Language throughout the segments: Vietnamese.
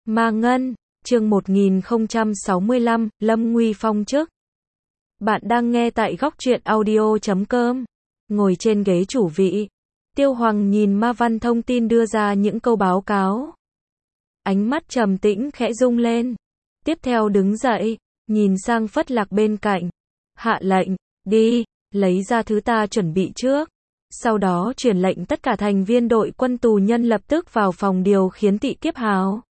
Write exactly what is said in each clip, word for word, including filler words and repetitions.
Ma Ngân, chương một nghìn không trăm sáu mươi lăm, Lâm Nguy phong chức. Bạn đang nghe tại góc truyện audio chấm com. Ngồi trên ghế chủ vị, Tiêu Hoàng nhìn Ma Văn Thông tin đưa ra những câu báo cáo. Ánh mắt trầm tĩnh khẽ rung lên. Tiếp theo đứng dậy, nhìn sang Phất Lạc bên cạnh. Hạ lệnh, đi, lấy ra thứ ta chuẩn bị trước. Sau đó truyền lệnh tất cả thành viên đội quân tù nhân lập tức vào phòng điều khiển Tị Kiếp Hào.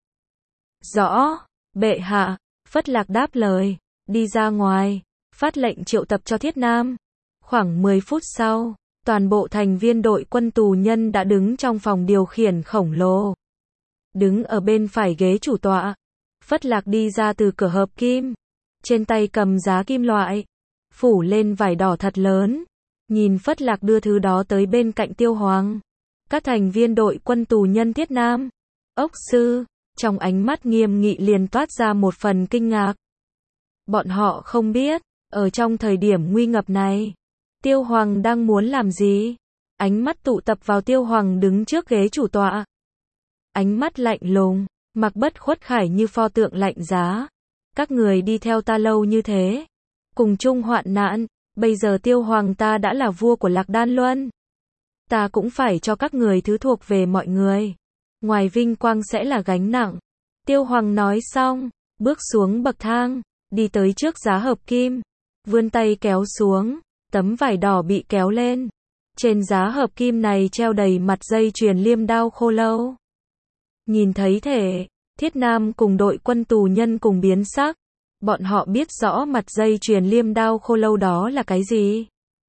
Rõ, bệ hạ, Phất Lạc đáp lời, đi ra ngoài, phát lệnh triệu tập cho Thiết Nam. Khoảng mười phút sau, toàn bộ thành viên đội quân tù nhân đã đứng trong phòng điều khiển khổng lồ. Đứng ở bên phải ghế chủ tọa, Phất Lạc đi ra từ cửa hợp kim, trên tay cầm giá kim loại, phủ lên vải đỏ thật lớn. Nhìn Phất Lạc đưa thứ đó tới bên cạnh Tiêu Hoàng. Các thành viên đội quân tù nhân Thiết Nam, ốc sư, trong ánh mắt nghiêm nghị liền toát ra một phần kinh ngạc. Bọn họ không biết, ở trong thời điểm nguy ngập này, Tiêu Hoàng đang muốn làm gì? Ánh mắt tụ tập vào Tiêu Hoàng đứng trước ghế chủ tọa. Ánh mắt lạnh lùng, mặc bất khuất khải như pho tượng lạnh giá. Các người đi theo ta lâu như thế, cùng chung hoạn nạn. Bây giờ Tiêu Hoàng ta đã là vua của Lạc Đan Luân. Ta cũng phải cho các người thứ thuộc về mọi người. Ngoài vinh quang sẽ là gánh nặng. Tiêu Hoàng nói xong, bước xuống bậc thang, đi tới trước giá hợp kim. Vươn tay kéo xuống, tấm vải đỏ bị kéo lên. Trên giá hợp kim này treo đầy mặt dây chuyền liêm đao khô lâu. Nhìn thấy thể, Thiết Nam cùng đội quân tù nhân cùng biến sắc. Bọn họ biết rõ mặt dây chuyền liêm đao khô lâu đó là cái gì.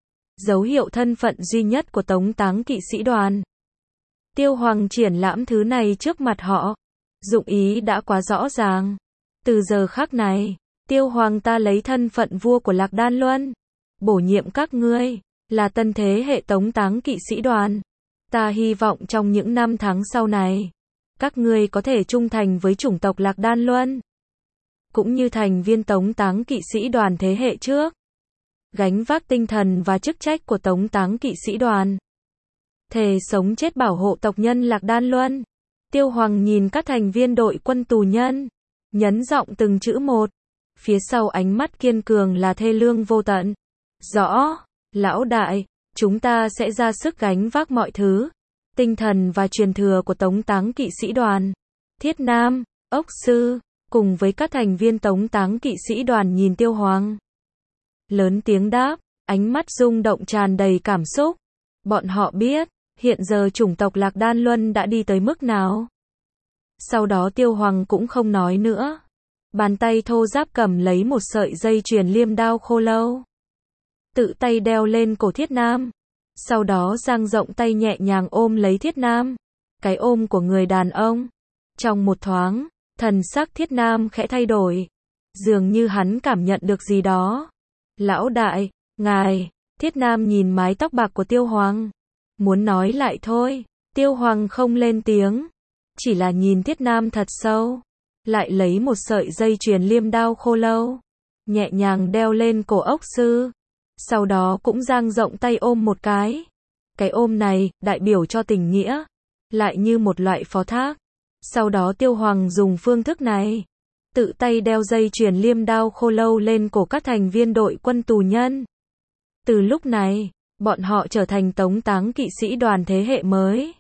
Dấu hiệu thân phận duy nhất của Tống Táng kỵ sĩ đoàn. Tiêu Hoàng triển lãm thứ này trước mặt họ. Dụng ý đã quá rõ ràng. Từ giờ khắc này, Tiêu Hoàng ta lấy thân phận vua của Lạc Đan Luân. Bổ nhiệm các ngươi, là tân thế hệ Tống Táng kỵ sĩ đoàn. Ta hy vọng trong những năm tháng sau này, các ngươi có thể trung thành với chủng tộc Lạc Đan Luân. Cũng như thành viên Tống Táng kỵ sĩ đoàn thế hệ trước. Gánh vác tinh thần và chức trách của Tống Táng kỵ sĩ đoàn. Thề sống chết bảo hộ tộc nhân Lạc Đan Luân. Tiêu Hoàng nhìn các thành viên đội quân tù nhân, nhấn giọng từng chữ một. Phía sau ánh mắt kiên cường là thê lương vô tận. Rõ, lão đại, chúng ta sẽ ra sức gánh vác mọi thứ. Tinh thần và truyền thừa của Tống Táng kỵ sĩ đoàn. Thiết Nam, ốc sư, cùng với các thành viên Tống Táng kỵ sĩ đoàn nhìn Tiêu Hoàng. Lớn tiếng đáp, ánh mắt rung động tràn đầy cảm xúc. Bọn họ biết, hiện giờ chủng tộc Lạc Đan Luân đã đi tới mức nào. Sau đó Tiêu Hoàng cũng không nói nữa. Bàn tay thô ráp cầm lấy một sợi dây chuyền liêm đao khô lâu. Tự tay đeo lên cổ Thiết Nam. Sau đó dang rộng tay nhẹ nhàng ôm lấy Thiết Nam. Cái ôm của người đàn ông. Trong một thoáng, thần sắc Thiết Nam khẽ thay đổi. Dường như hắn cảm nhận được gì đó. Lão đại, ngài, Thiết Nam nhìn mái tóc bạc của Tiêu Hoàng. Muốn nói lại thôi, Tiêu Hoàng không lên tiếng. Chỉ là nhìn Thiết Nam thật sâu. Lại lấy một sợi dây chuyền liêm đao khô lâu. Nhẹ nhàng đeo lên cổ ốc sư. Sau đó cũng dang rộng tay ôm một cái. Cái ôm này, đại biểu cho tình nghĩa. Lại như một loại phó thác. Sau đó Tiêu Hoàng dùng phương thức này, tự tay đeo dây chuyền liêm đao khô lâu lên cổ các thành viên đội quân tù nhân. Từ lúc này, bọn họ trở thành Tống Táng kỵ sĩ đoàn thế hệ mới.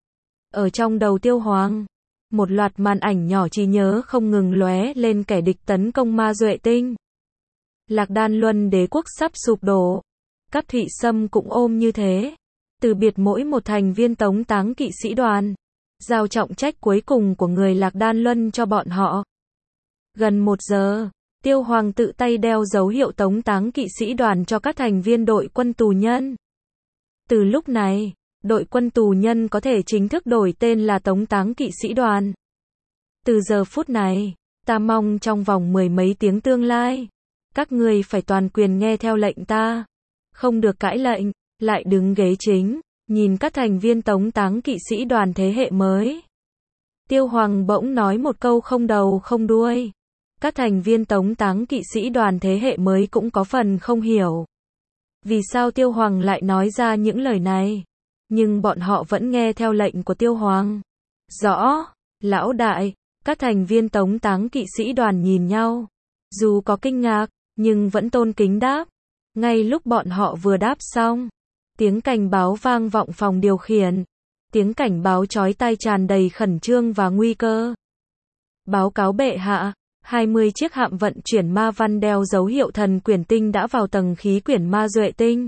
Ở trong đầu Tiêu Hoàng, một loạt màn ảnh nhỏ trí nhớ không ngừng lóe lên kẻ địch tấn công Ma Duệ Tinh. Lạc Đan Luân đế quốc sắp sụp đổ. Các Thụy Sâm cũng ôm như thế. Từ biệt mỗi một thành viên Tống Táng kỵ sĩ đoàn. Giao trọng trách cuối cùng của người Lạc Đan Luân cho bọn họ. Gần một giờ, Tiêu Hoàng tự tay đeo dấu hiệu Tống Táng kỵ sĩ đoàn cho các thành viên đội quân tù nhân. Từ lúc này, đội quân tù nhân có thể chính thức đổi tên là Tống Táng kỵ sĩ đoàn. Từ giờ phút này, ta mong trong vòng mười mấy tiếng tương lai, các ngươi phải toàn quyền nghe theo lệnh ta. Không được cãi lệnh, lại đứng ghế chính. Nhìn các thành viên Tống Táng kỵ sĩ đoàn thế hệ mới. Tiêu Hoàng bỗng nói một câu không đầu không đuôi. Các thành viên Tống Táng kỵ sĩ đoàn thế hệ mới cũng có phần không hiểu. Vì sao Tiêu Hoàng lại nói ra những lời này? Nhưng bọn họ vẫn nghe theo lệnh của Tiêu Hoàng. Rõ, lão đại, Các thành viên tống táng kỵ sĩ đoàn nhìn nhau. Dù có kinh ngạc, nhưng vẫn tôn kính đáp. Ngay lúc bọn họ vừa đáp xong, tiếng cảnh báo vang vọng phòng điều khiển. Tiếng cảnh báo chói tai tràn đầy khẩn trương và nguy cơ. Báo cáo bệ hạ, hai mươi chiếc hạm vận chuyển ma văn đeo dấu hiệu thần quyển tinh đã vào tầng khí quyển ma duệ tinh.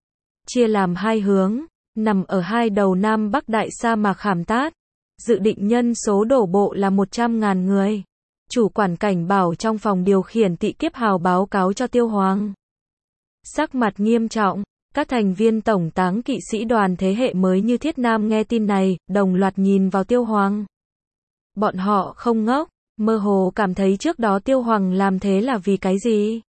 Chia làm hai hướng, nằm ở hai đầu nam bắc đại sa mạc Khảm Tát. Dự định nhân số đổ bộ là một trăm nghìn người. Chủ quản cảnh bảo trong phòng điều khiển Tị Kiếp Hào báo cáo cho Tiêu Hoàng. Sắc mặt nghiêm trọng, các thành viên tổng táng kỵ sĩ đoàn thế hệ mới như Thiết Nam nghe tin này, đồng loạt nhìn vào Tiêu Hoàng. Bọn họ không ngốc, mơ hồ cảm thấy trước đó Tiêu Hoàng làm thế là vì cái gì.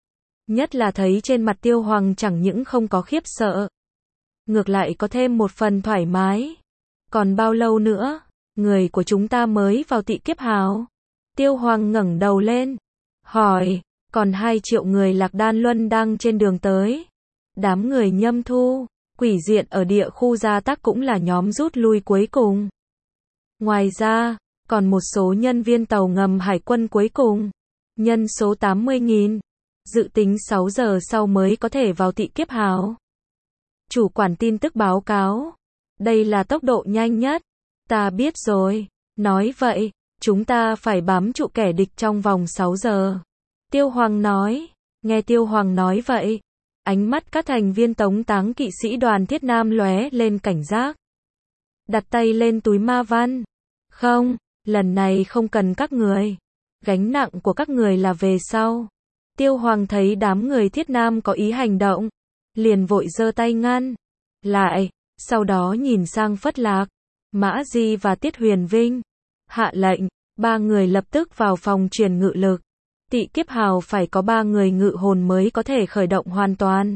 Nhất là thấy trên mặt Tiêu Hoàng chẳng những không có khiếp sợ, ngược lại có thêm một phần thoải mái. Còn bao lâu nữa, người của chúng ta mới vào Tị Kiếp Hào? Tiêu Hoàng ngẩng đầu lên, hỏi, còn hai triệu người Lạc Đan Luân đang trên đường tới. Đám người Nhâm Thu, Quỷ Diện ở địa khu Gia Tắc cũng là nhóm rút lui cuối cùng. Ngoài ra, còn một số nhân viên tàu ngầm hải quân cuối cùng. Nhân số tám mươi nghìn. Dự tính sáu giờ sau mới có thể vào Tị Kiếp Hào. Chủ quản tin tức báo cáo. Đây là tốc độ nhanh nhất. Ta biết rồi. Nói vậy, chúng ta phải bám trụ kẻ địch trong vòng sáu giờ. Tiêu Hoàng nói. Nghe Tiêu Hoàng nói vậy, ánh mắt các thành viên tống táng kỵ sĩ đoàn Thiết Nam lóe lên cảnh giác. Đặt tay lên túi ma văn. Không, lần này không cần các người. Gánh nặng của các người là về sau. Tiêu Hoàng thấy đám người Thiết Nam có ý hành động, liền vội giơ tay ngăn lại, sau đó nhìn sang Phất Lạc, Mã Di và Tiết Huyền Vinh. Hạ lệnh, ba người lập tức vào phòng truyền ngự lực. Tị Kiếp Hào phải có ba người ngự hồn mới có thể khởi động hoàn toàn.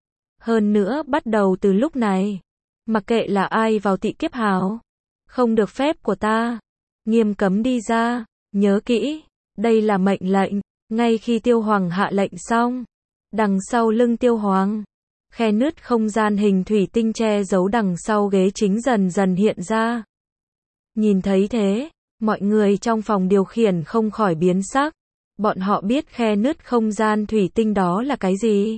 Hơn nữa bắt đầu từ lúc này, mặc kệ là ai vào Tị Kiếp Hào, không được phép của ta, nghiêm cấm đi ra. Nhớ kỹ, đây là mệnh lệnh. Ngay khi Tiêu Hoàng hạ lệnh xong, đằng sau lưng Tiêu Hoàng, khe nứt không gian hình thủy tinh che giấu đằng sau ghế chính dần dần hiện ra. Nhìn thấy thế, mọi người trong phòng điều khiển không khỏi biến sắc. Bọn họ biết khe nứt không gian thủy tinh đó là cái gì.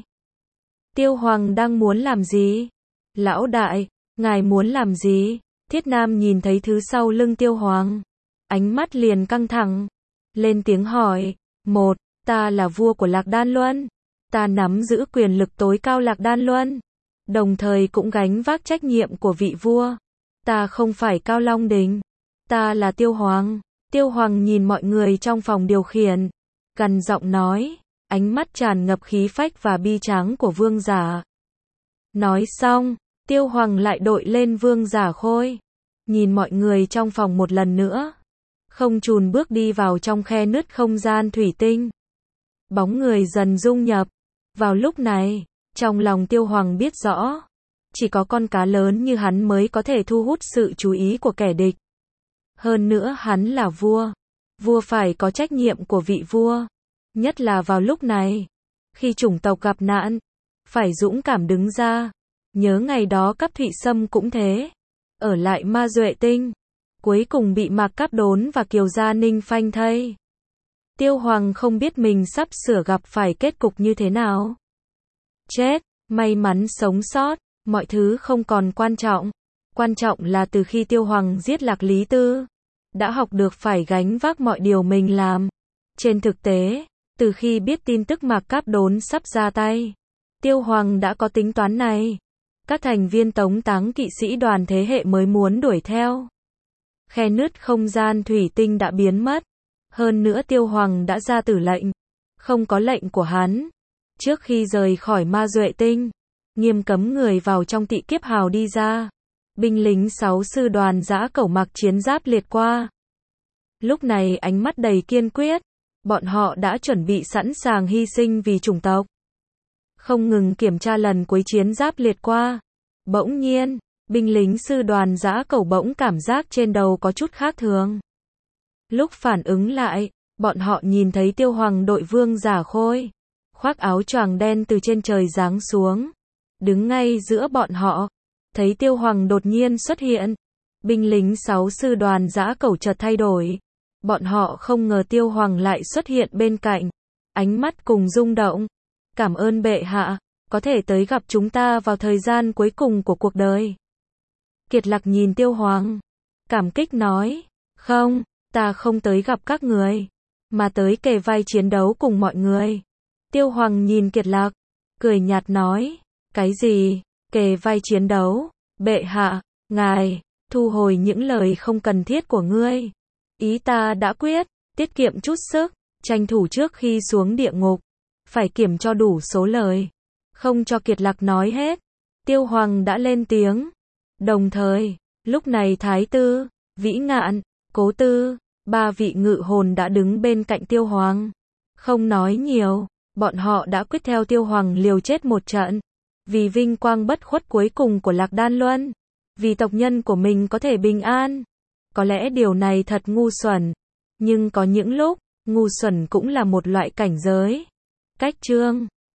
Tiêu Hoàng đang muốn làm gì? Lão đại, ngài muốn làm gì? Thiết Nam nhìn thấy thứ sau lưng Tiêu Hoàng, ánh mắt liền căng thẳng, lên tiếng hỏi. Một, ta là vua của Lạc Đan Luân. Ta nắm giữ quyền lực tối cao Lạc Đan Luân, đồng thời cũng gánh vác trách nhiệm của vị vua. Ta không phải Cao Long Đình. Ta là Tiêu Hoàng. Tiêu Hoàng nhìn mọi người trong phòng điều khiển, gằn giọng nói, ánh mắt tràn ngập khí phách và bi tráng của vương giả. Nói xong, Tiêu Hoàng lại đội lên vương giả khôi, nhìn mọi người trong phòng một lần nữa, không chùn bước đi vào trong khe nứt không gian thủy tinh. Bóng người dần dung nhập. Vào lúc này, trong lòng Tiêu Hoàng biết rõ, chỉ có con cá lớn như hắn mới có thể thu hút sự chú ý của kẻ địch. Hơn nữa hắn là vua. Vua phải có trách nhiệm của vị vua. Nhất là vào lúc này, khi chủng tộc gặp nạn, phải dũng cảm đứng ra. Nhớ ngày đó Cáp Thụy Sâm cũng thế. Ở lại Ma Duệ Tinh, cuối cùng bị Mạc Cáp Đốn và Kiều Gia Ninh phanh thây. Tiêu Hoàng không biết mình sắp sửa gặp phải kết cục như thế nào. Chết, may mắn sống sót, mọi thứ không còn quan trọng. Quan trọng là từ khi Tiêu Hoàng giết Lạc Lý Tư, đã học được phải gánh vác mọi điều mình làm. Trên thực tế, từ khi biết tin tức Mạc Cáp Đốn sắp ra tay, Tiêu Hoàng đã có tính toán này. Các thành viên tống táng kỵ sĩ đoàn thế hệ mới muốn đuổi theo. Khe nứt không gian thủy tinh đã biến mất. Hơn nữa Tiêu Hoàng đã ra tử lệnh. Không có lệnh của hắn, trước khi rời khỏi Ma Duệ Tinh, nghiêm cấm người vào trong Tị Kiếp Hào đi ra. Binh lính sáu sư đoàn Dã Cẩu mặc chiến giáp liệt qua. Lúc này ánh mắt đầy kiên quyết. Bọn họ đã chuẩn bị sẵn sàng hy sinh vì chủng tộc. Không ngừng kiểm tra lần cuối chiến giáp liệt qua. Bỗng nhiên, binh lính sư đoàn Dã Cẩu bỗng cảm giác trên đầu có chút khác thường. Lúc phản ứng lại, bọn họ nhìn thấy Tiêu Hoàng đội vương giả khôi, khoác áo choàng đen từ trên trời giáng xuống, đứng ngay giữa bọn họ. Thấy Tiêu Hoàng đột nhiên xuất hiện, binh lính sáu sư đoàn Dã Cẩu chợt thay đổi. Bọn họ không ngờ Tiêu Hoàng lại xuất hiện bên cạnh, ánh mắt cùng rung động. Cảm ơn bệ hạ, có thể tới gặp chúng ta vào thời gian cuối cùng của cuộc đời. Kiệt Lạc nhìn Tiêu Hoàng, cảm kích nói, không, ta không tới gặp các người, mà tới kề vai chiến đấu cùng mọi người. Tiêu Hoàng nhìn Kiệt Lạc, cười nhạt nói, cái gì, kề vai chiến đấu, bệ hạ, ngài, thu hồi những lời không cần thiết của ngươi. Ý ta đã quyết, tiết kiệm chút sức, tranh thủ trước khi xuống địa ngục, phải kiểm cho đủ số lời. Không cho Kiệt Lạc nói hết, Tiêu Hoàng đã lên tiếng. Đồng thời, lúc này Thái Tư, Vĩ Ngạn, Cố Tư, ba vị ngự hồn đã đứng bên cạnh Tiêu Hoàng. Không nói nhiều, bọn họ đã quyết theo Tiêu Hoàng liều chết một trận. Vì vinh quang bất khuất cuối cùng của Lạc Đan Luân. Vì tộc nhân của mình có thể bình an. Có lẽ điều này thật ngu xuẩn. Nhưng có những lúc, ngu xuẩn cũng là một loại cảnh giới. Cách chương